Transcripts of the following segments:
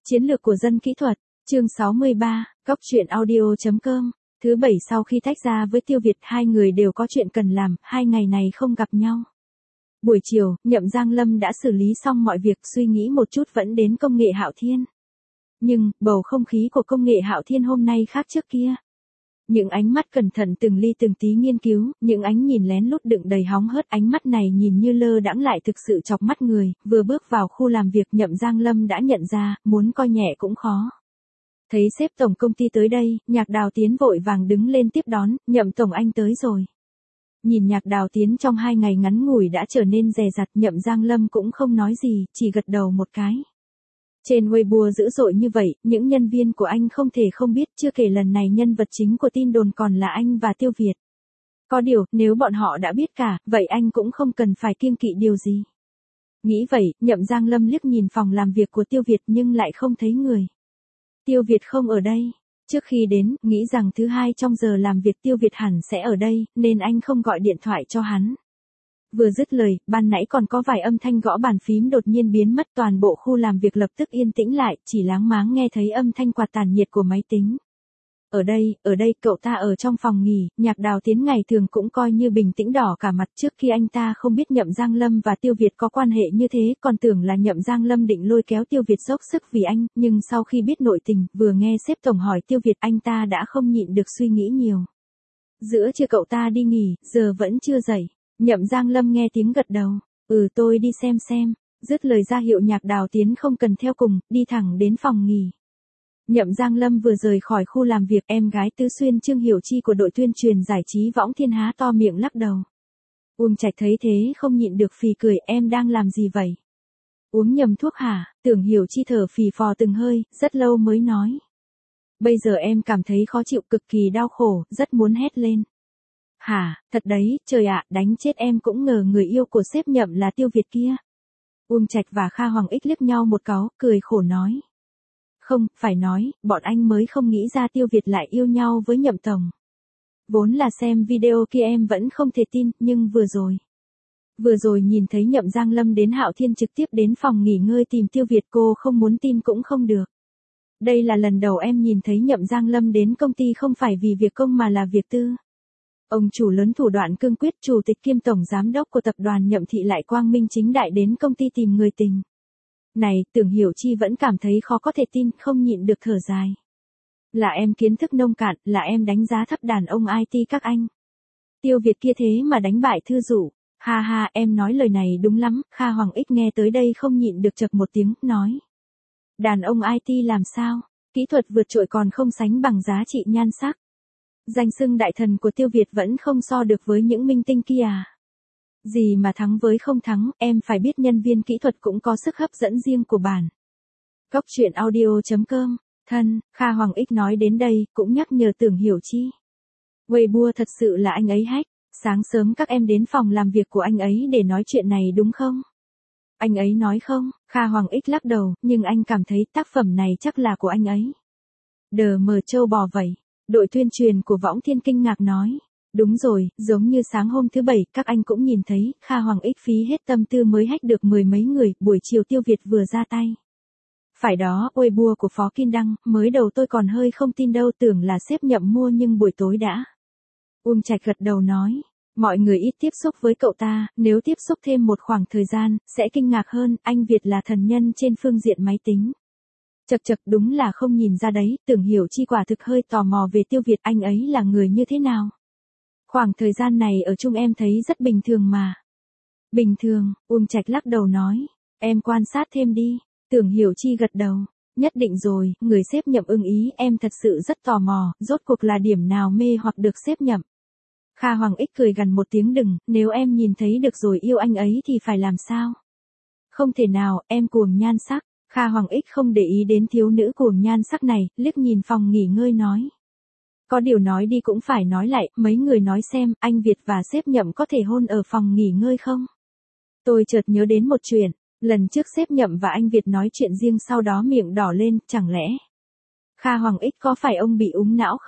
Chiến lược của dân kỹ thuật, chương 63, Góc truyện audio.com. Thứ bảy sau khi tách ra với Tiêu Việt, hai người đều có chuyện cần làm, 2 ngày này không gặp nhau. Buổi chiều, Nhậm Giang Lâm đã xử lý xong mọi việc, suy nghĩ một chút vẫn đến công nghệ Hạo Thiên. Nhưng, bầu không khí của công nghệ Hạo Thiên hôm nay khác trước kia. Những ánh mắt cẩn thận từng ly từng tí nghiên cứu, những ánh nhìn lén lút đựng đầy hóng hớt, ánh mắt này nhìn như lơ đãng lại thực sự chọc mắt người. Vừa bước vào khu làm việc, Nhậm Giang Lâm đã nhận ra, muốn coi nhẹ cũng khó. Thấy sếp tổng công ty tới đây, Nhạc Đào Tiến vội vàng đứng lên tiếp đón, Nhậm tổng anh tới rồi. Nhìn Nhạc Đào Tiến trong 2 ngày ngắn ngủi đã trở nên dè dặt, Nhậm Giang Lâm cũng không nói gì, chỉ gật đầu một cái. Trên Weibo dữ dội như vậy, những nhân viên của anh không thể không biết, chưa kể lần này nhân vật chính của tin đồn còn là anh và Tiêu Việt. Có điều, nếu bọn họ đã biết cả, vậy anh cũng không cần phải kiêng kỵ điều gì. Nghĩ vậy, Nhậm Giang Lâm liếc nhìn phòng làm việc của Tiêu Việt nhưng lại không thấy người. Tiêu Việt không ở đây. Trước khi đến, nghĩ rằng thứ 2 trong giờ làm việc Tiêu Việt hẳn sẽ ở đây, nên anh không gọi điện thoại cho hắn. Vừa dứt lời, ban nãy còn có vài âm thanh gõ bàn phím đột nhiên biến mất, toàn bộ khu làm việc lập tức yên tĩnh lại, chỉ láng máng nghe thấy âm thanh quạt tản nhiệt của máy tính. Ở đây, cậu ta ở trong phòng nghỉ. Nhạc Đào Tiến ngày thường cũng coi như bình tĩnh đỏ cả mặt, trước khi anh ta không biết Nhậm Giang Lâm và Tiêu Việt có quan hệ như thế, còn tưởng là Nhậm Giang Lâm định lôi kéo Tiêu Việt dốc sức vì anh, nhưng sau khi biết nội tình, vừa nghe sếp tổng hỏi Tiêu Việt, anh ta đã không nhịn được suy nghĩ nhiều. Giữa trưa cậu ta đi nghỉ, giờ vẫn chưa dậy. Nhậm Giang Lâm nghe tiếng gật đầu. Tôi đi xem. Dứt lời ra hiệu Nhạc Đào Tiến không cần theo cùng, đi thẳng đến phòng nghỉ. Nhậm Giang Lâm vừa rời khỏi khu làm việc, em gái Tứ Xuyên Trương Hiểu Chi của đội tuyên truyền giải trí Võng Thiên há to miệng lắc đầu. Uông Trạch thấy thế không nhịn được phì cười, em đang làm gì vậy? Uống nhầm thuốc hả? Tưởng Hiểu Chi thở phì phò từng hơi, rất lâu mới nói. Bây giờ em cảm thấy khó chịu, cực kỳ đau khổ, rất muốn hét lên. Hả, thật đấy, trời ạ, đánh chết em cũng ngờ người yêu của sếp Nhậm là Tiêu Việt kia. Uông Trạch và Kha Hoàng Ích liếc nhau một cái, cười khổ nói. Không, phải nói, bọn anh mới không nghĩ ra Tiêu Việt lại yêu nhau với Nhậm tổng. Vốn là xem video kia em vẫn không thể tin, nhưng vừa rồi nhìn thấy Nhậm Giang Lâm đến Hạo Thiên trực tiếp đến phòng nghỉ ngơi tìm Tiêu Việt, cô không muốn tin cũng không được. Đây là lần đầu em nhìn thấy Nhậm Giang Lâm đến công ty không phải vì việc công mà là việc tư. Ông chủ lớn thủ đoạn cương quyết, chủ tịch kiêm tổng giám đốc của tập đoàn Nhậm Thị lại quang minh chính đại đến công ty tìm người tình. Này, Tưởng Hiểu Chi vẫn cảm thấy khó có thể tin, không nhịn được thở dài. Là em kiến thức nông cạn, là em đánh giá thấp đàn ông IT các anh. Tiêu Việt kia thế mà đánh bại Thư Dụ. Ha ha, em nói lời này đúng lắm. Kha Hoàng Ích nghe tới đây không nhịn được chậc một tiếng, nói. Đàn ông IT làm sao? Kỹ thuật vượt trội còn không sánh bằng giá trị nhan sắc. Danh xưng đại thần của Tiêu Việt vẫn không so được với những minh tinh kia à? Gì mà thắng với không thắng, em phải biết nhân viên kỹ thuật cũng có sức hấp dẫn riêng của bản. Góc truyện audio.com. Thân, Kha Hoàng Ích nói đến đây, cũng nhắc nhở Tưởng Hiểu Chi. Weibo thật sự là anh ấy hack, sáng sớm các em đến phòng làm việc của anh ấy để nói chuyện này đúng không? Anh ấy nói không, Kha Hoàng Ích lắc đầu, nhưng anh cảm thấy tác phẩm này chắc là của anh ấy. Đờ mờ trâu bò vậy. Đội tuyên truyền của Võng Thiên kinh ngạc nói. Đúng rồi, giống như sáng hôm thứ Bảy, các anh cũng nhìn thấy, Kha Hoàng Ích phí hết tâm tư mới hack được 10 mấy người, buổi chiều Tiêu Việt vừa ra tay. Phải đó, Weibo của Phó Kim đăng, mới đầu tôi còn hơi không tin đâu, tưởng là sếp Nhậm mua nhưng buổi tối đã. Uông Trạch gật đầu nói, mọi người ít tiếp xúc với cậu ta, nếu tiếp xúc thêm một khoảng thời gian, sẽ kinh ngạc hơn, anh Việt là thần nhân trên phương diện máy tính. Chật, đúng là không nhìn ra đấy, Tưởng Hiểu Chi quả thực hơi tò mò về Tiêu Việt, anh ấy là người như thế nào. Khoảng thời gian này ở chung em thấy rất bình thường mà. Bình thường, Uông Trạch lắc đầu nói, em quan sát thêm đi. Tưởng Hiểu Chi gật đầu, nhất định rồi, người sếp Nhậm ưng ý, em thật sự rất tò mò, rốt cuộc là điểm nào mê hoặc được sếp Nhậm. Kha Hoàng Ích cười gằn một tiếng, đừng, nếu em nhìn thấy được rồi yêu anh ấy thì phải làm sao? Không thể nào, em cuồng nhan sắc. Kha Hoàng Ích không để ý đến thiếu nữ cuồng nhan sắc này, liếc nhìn phòng nghỉ ngơi nói. Có điều nói đi cũng phải nói lại, mấy người nói xem, anh Việt và sếp Nhậm có thể hôn ở phòng nghỉ ngơi không? Tôi chợt nhớ đến một chuyện, lần trước sếp Nhậm và anh Việt nói chuyện riêng sau đó miệng đỏ lên, chẳng lẽ? Kha Hoàng Ích có phải ông bị úng não không?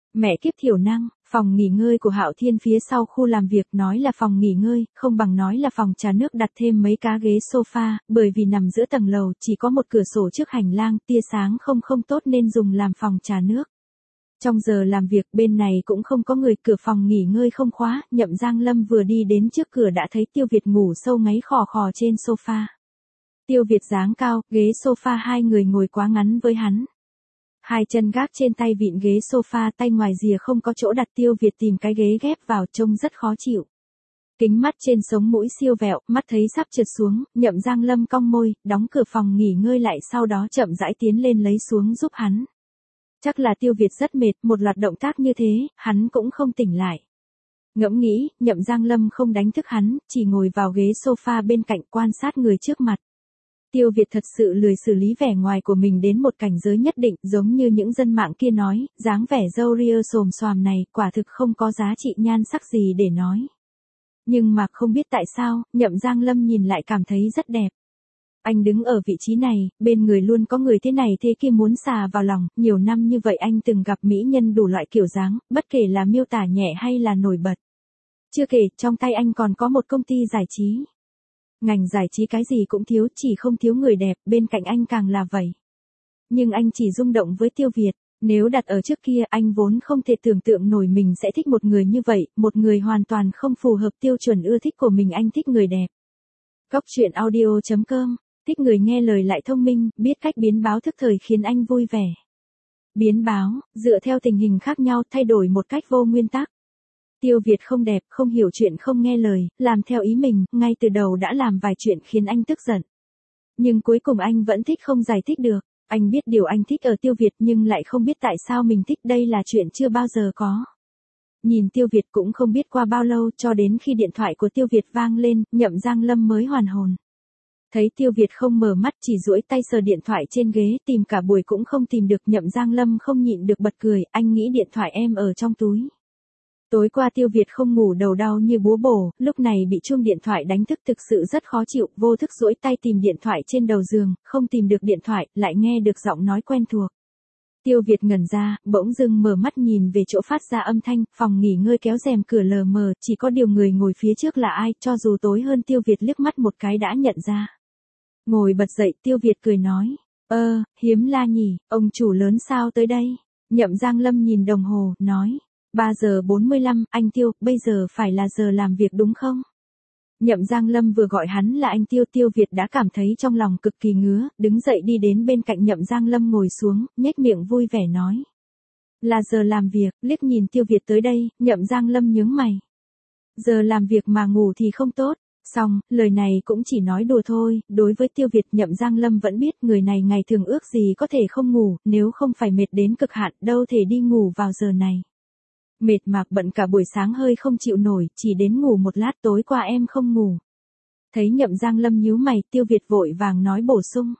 Mẹ kiếp thiểu năng, phòng nghỉ ngơi của Hạo Thiên phía sau khu làm việc nói là phòng nghỉ ngơi, không bằng nói là phòng trà nước, đặt thêm mấy cá ghế sofa, bởi vì nằm giữa tầng lầu, chỉ có một cửa sổ trước hành lang, tia sáng không tốt nên dùng làm phòng trà nước. Trong giờ làm việc bên này cũng không có người, cửa phòng nghỉ ngơi không khóa, Nhậm Giang Lâm vừa đi đến trước cửa đã thấy Tiêu Việt ngủ sâu ngáy khò khò trên sofa. Tiêu Việt dáng cao, ghế sofa hai người ngồi quá ngắn với hắn. Hai chân gác trên tay vịn ghế sofa, tay ngoài rìa không có chỗ đặt. Tiêu Việt tìm cái ghế ghép vào, trông rất khó chịu. Kính mắt trên sống mũi siêu vẹo, mắt thấy sắp trượt xuống, Nhậm Giang Lâm cong môi, đóng cửa phòng nghỉ ngơi lại, sau đó chậm rãi tiến lên lấy xuống giúp hắn. Chắc là Tiêu Việt rất mệt, một loạt động tác như thế, hắn cũng không tỉnh lại. Ngẫm nghĩ, Nhậm Giang Lâm không đánh thức hắn, chỉ ngồi vào ghế sofa bên cạnh quan sát người trước mặt. Tiêu Việt thật sự lười xử lý vẻ ngoài của mình đến một cảnh giới nhất định, giống như những dân mạng kia nói, dáng vẻ râu ria xồm xoàm này quả thực không có giá trị nhan sắc gì để nói. Nhưng mà không biết tại sao, Nhậm Giang Lâm nhìn lại cảm thấy rất đẹp. Anh đứng ở vị trí này, bên người luôn có người thế này thế kia muốn xà vào lòng, nhiều năm như vậy anh từng gặp mỹ nhân đủ loại kiểu dáng, bất kể là miêu tả nhẹ hay là nổi bật. Chưa kể, trong tay anh còn có một công ty giải trí. Ngành giải trí cái gì cũng thiếu, chỉ không thiếu người đẹp, bên cạnh anh càng là vậy. Nhưng anh chỉ rung động với Tiêu Việt, nếu đặt ở trước kia anh vốn không thể tưởng tượng nổi mình sẽ thích một người như vậy, một người hoàn toàn không phù hợp tiêu chuẩn ưa thích của mình. Anh thích người đẹp. Cóc truyện audio.com, thích người nghe lời lại thông minh, biết cách biến báo thức thời khiến anh vui vẻ. Biến báo, dựa theo tình hình khác nhau thay đổi một cách vô nguyên tắc. Tiêu Việt không đẹp, không hiểu chuyện, không nghe lời, làm theo ý mình, ngay từ đầu đã làm vài chuyện khiến anh tức giận. Nhưng cuối cùng anh vẫn thích không giải thích được. Anh biết điều anh thích ở Tiêu Việt nhưng lại không biết tại sao mình thích, đây là chuyện chưa bao giờ có. Nhìn Tiêu Việt cũng không biết qua bao lâu, cho đến khi điện thoại của Tiêu Việt vang lên, Nhậm Giang Lâm mới hoàn hồn. Thấy Tiêu Việt không mở mắt, chỉ duỗi tay sờ điện thoại trên ghế, tìm cả buổi cũng không tìm được. Nhậm Giang Lâm không nhịn được bật cười, anh nghĩ điện thoại em ở trong túi. Tối qua Tiêu Việt không ngủ, đầu đau như búa bổ, lúc này bị chuông điện thoại đánh thức thực sự rất khó chịu, vô thức duỗi tay tìm điện thoại trên đầu giường, không tìm được điện thoại, lại nghe được giọng nói quen thuộc. Tiêu Việt ngẩn ra, bỗng dưng mở mắt nhìn về chỗ phát ra âm thanh, phòng nghỉ ngơi kéo rèm cửa lờ mờ, chỉ có điều người ngồi phía trước là ai, cho dù tối hơn Tiêu Việt liếc mắt một cái đã nhận ra. Ngồi bật dậy, Tiêu Việt cười nói, hiếm la nhỉ, ông chủ lớn sao tới đây? Nhậm Giang Lâm nhìn đồng hồ, nói, 3 giờ 45, anh Tiêu, bây giờ phải là giờ làm việc đúng không? Nhậm Giang Lâm vừa gọi hắn là anh Tiêu, Tiêu Việt đã cảm thấy trong lòng cực kỳ ngứa, đứng dậy đi đến bên cạnh Nhậm Giang Lâm ngồi xuống, nhếch miệng vui vẻ nói. Là giờ làm việc, liếc nhìn Tiêu Việt tới đây, Nhậm Giang Lâm nhướng mày. Giờ làm việc mà ngủ thì không tốt. Xong, lời này cũng chỉ nói đùa thôi, đối với Tiêu Việt Nhậm Giang Lâm vẫn biết người này ngày thường ước gì có thể không ngủ, nếu không phải mệt đến cực hạn, đâu thể đi ngủ vào giờ này. Mệt mạc bận cả buổi sáng hơi không chịu nổi, chỉ đến ngủ một lát, tối qua em không ngủ. Thấy Nhậm Giang Lâm nhíu mày, Tiêu Việt vội vàng nói bổ sung.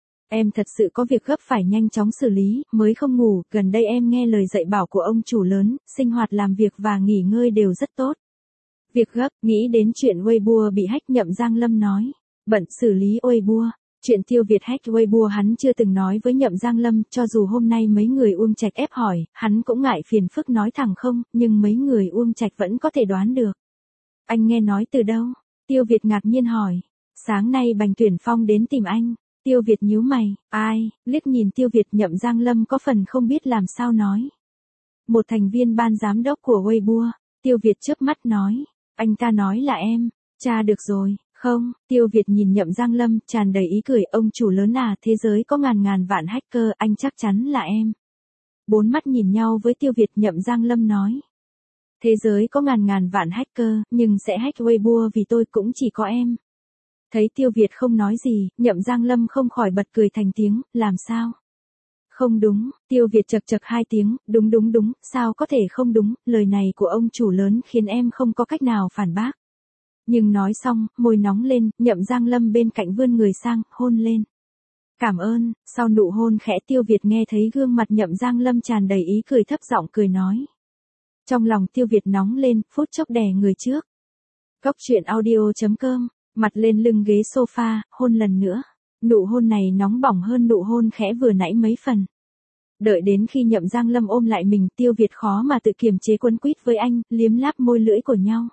Em thật sự có việc gấp phải nhanh chóng xử lý, mới không ngủ, gần đây em nghe lời dạy bảo của ông chủ lớn, sinh hoạt làm việc và nghỉ ngơi đều rất tốt. Việc gấp, nghĩ đến chuyện Weibo bị hack, Nhậm Giang Lâm nói. Bận xử lý Weibo. Chuyện Tiêu Việt hack Weibo hắn chưa từng nói với Nhậm Giang Lâm, cho dù hôm nay mấy người Uông Trạch ép hỏi, hắn cũng ngại phiền phức nói thẳng không, nhưng mấy người Uông Trạch vẫn có thể đoán được. Anh nghe nói từ đâu? Tiêu Việt ngạc nhiên hỏi. Sáng nay Bành Tuyển Phong đến tìm anh. Tiêu Việt nhíu mày, ai? Liếc nhìn Tiêu Việt, Nhậm Giang Lâm có phần không biết làm sao nói. Một thành viên ban giám đốc của Weibo. Tiêu Việt chớp mắt nói. Anh ta nói là em. Tra được rồi. Không, Tiêu Việt nhìn Nhậm Giang Lâm, tràn đầy ý cười, ông chủ lớn à, thế giới có ngàn vạn hacker, anh chắc chắn là em. Bốn mắt nhìn nhau với Tiêu Việt, Nhậm Giang Lâm nói. Thế giới có ngàn vạn hacker, nhưng sẽ hack Weibo vì tôi cũng chỉ có em. Thấy Tiêu Việt không nói gì, Nhậm Giang Lâm không khỏi bật cười thành tiếng, làm sao? Không đúng, Tiêu Việt chật chật hai tiếng, đúng, sao có thể không đúng, lời này của ông chủ lớn khiến em không có cách nào phản bác. Nhưng nói xong, môi nóng lên, Nhậm Giang Lâm bên cạnh vươn người sang, hôn lên. Cảm ơn, sau nụ hôn khẽ Tiêu Việt nghe thấy gương mặt Nhậm Giang Lâm tràn đầy ý cười, thấp giọng cười nói. Trong lòng Tiêu Việt nóng lên, phút chốc đè người trước. Cóc truyện audio.com, mặt lên lưng ghế sofa, hôn lần nữa. Nụ hôn này nóng bỏng hơn nụ hôn khẽ vừa nãy mấy phần. Đợi đến khi Nhậm Giang Lâm ôm lại mình, Tiêu Việt khó mà tự kiềm chế quấn quýt với anh, liếm láp môi lưỡi của nhau.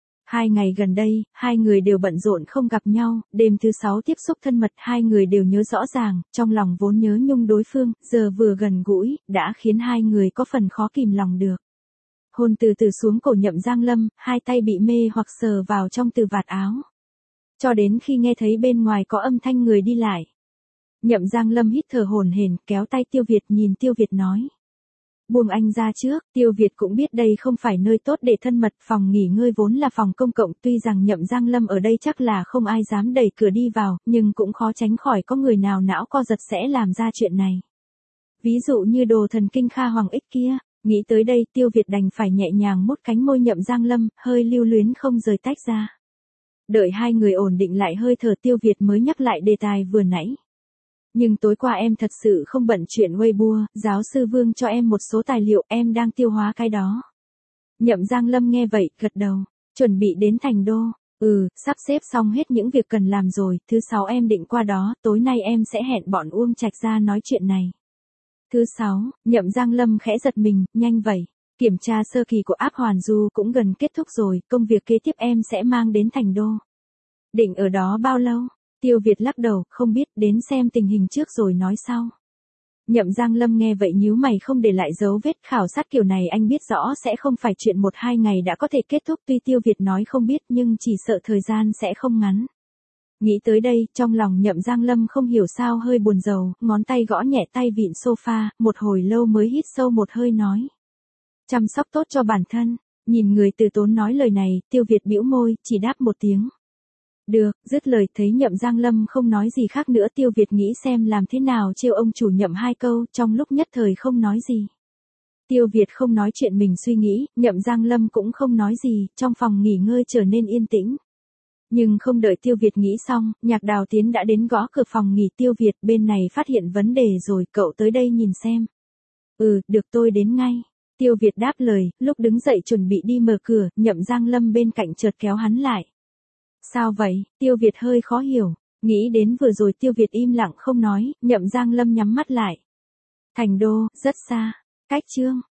2 ngày gần đây, hai người đều bận rộn không gặp nhau, đêm thứ 6 tiếp xúc thân mật hai người đều nhớ rõ ràng, trong lòng vốn nhớ nhung đối phương, giờ vừa gần gũi, đã khiến hai người có phần khó kìm lòng được. Hôn từ từ xuống cổ Nhậm Giang Lâm, hai tay bị mê hoặc sờ vào trong từ vạt áo. Cho đến khi nghe thấy bên ngoài có âm thanh người đi lại. Nhậm Giang Lâm hít thở hổn hển, kéo tay Tiêu Việt, nhìn Tiêu Việt nói. Buông anh ra trước. Tiêu Việt cũng biết đây không phải nơi tốt để thân mật, phòng nghỉ ngơi vốn là phòng công cộng, tuy rằng Nhậm Giang Lâm ở đây chắc là không ai dám đẩy cửa đi vào, nhưng cũng khó tránh khỏi có người nào não co giật sẽ làm ra chuyện này. Ví dụ như đồ thần kinh Kha Hoàng Ích kia. Nghĩ tới đây, Tiêu Việt đành phải nhẹ nhàng mút cánh môi Nhậm Giang Lâm, hơi lưu luyến không rời tách ra. Đợi hai người ổn định lại hơi thở, Tiêu Việt mới nhắc lại đề tài vừa nãy. Nhưng tối qua em thật sự không bận chuyện Weibo, giáo sư Vương cho em một số tài liệu, em đang tiêu hóa cái đó. Nhậm Giang Lâm nghe vậy, gật đầu, chuẩn bị đến Thành Đô. Sắp xếp xong hết những việc cần làm rồi, thứ 6 em định qua đó, tối nay em sẽ hẹn bọn Uông Trạch ra nói chuyện này. Thứ 6, Nhậm Giang Lâm khẽ giật mình, nhanh vậy. Kiểm tra sơ kỳ của app Hoàn Du cũng gần kết thúc rồi, công việc kế tiếp em sẽ mang đến Thành Đô. Định ở đó bao lâu? Tiêu Việt lắc đầu, không biết, đến xem tình hình trước rồi nói sau. Nhậm Giang Lâm nghe vậy nhíu mày, không để lại dấu vết, khảo sát kiểu này anh biết rõ sẽ không phải chuyện 1-2 ngày đã có thể kết thúc, tuy Tiêu Việt nói không biết nhưng chỉ sợ thời gian sẽ không ngắn. Nghĩ tới đây, trong lòng Nhậm Giang Lâm không hiểu sao hơi buồn rầu, ngón tay gõ nhẹ tay vịn sofa, một hồi lâu mới hít sâu một hơi nói. Chăm sóc tốt cho bản thân. Nhìn người từ tốn nói lời này, Tiêu Việt bĩu môi, chỉ đáp một tiếng. Được, dứt lời thấy Nhậm Giang Lâm không nói gì khác nữa, Tiêu Việt nghĩ xem làm thế nào trêu ông chủ Nhậm 2 câu, trong lúc nhất thời không nói gì. Tiêu Việt không nói chuyện mình suy nghĩ, Nhậm Giang Lâm cũng không nói gì, trong phòng nghỉ ngơi trở nên yên tĩnh. Nhưng không đợi Tiêu Việt nghĩ xong, Nhạc Đào Tiến đã đến gõ cửa phòng nghỉ. Tiêu Việt, bên này phát hiện vấn đề rồi, cậu tới đây nhìn xem. Được, tôi đến ngay. Tiêu Việt đáp lời, lúc đứng dậy chuẩn bị đi mở cửa, Nhậm Giang Lâm bên cạnh chợt kéo hắn lại. Sao vậy? Tiêu Việt hơi khó hiểu, nghĩ đến vừa rồi Tiêu Việt im lặng không nói, Nhậm Giang Lâm nhắm mắt lại. Thành Đô, rất xa. Cách Chương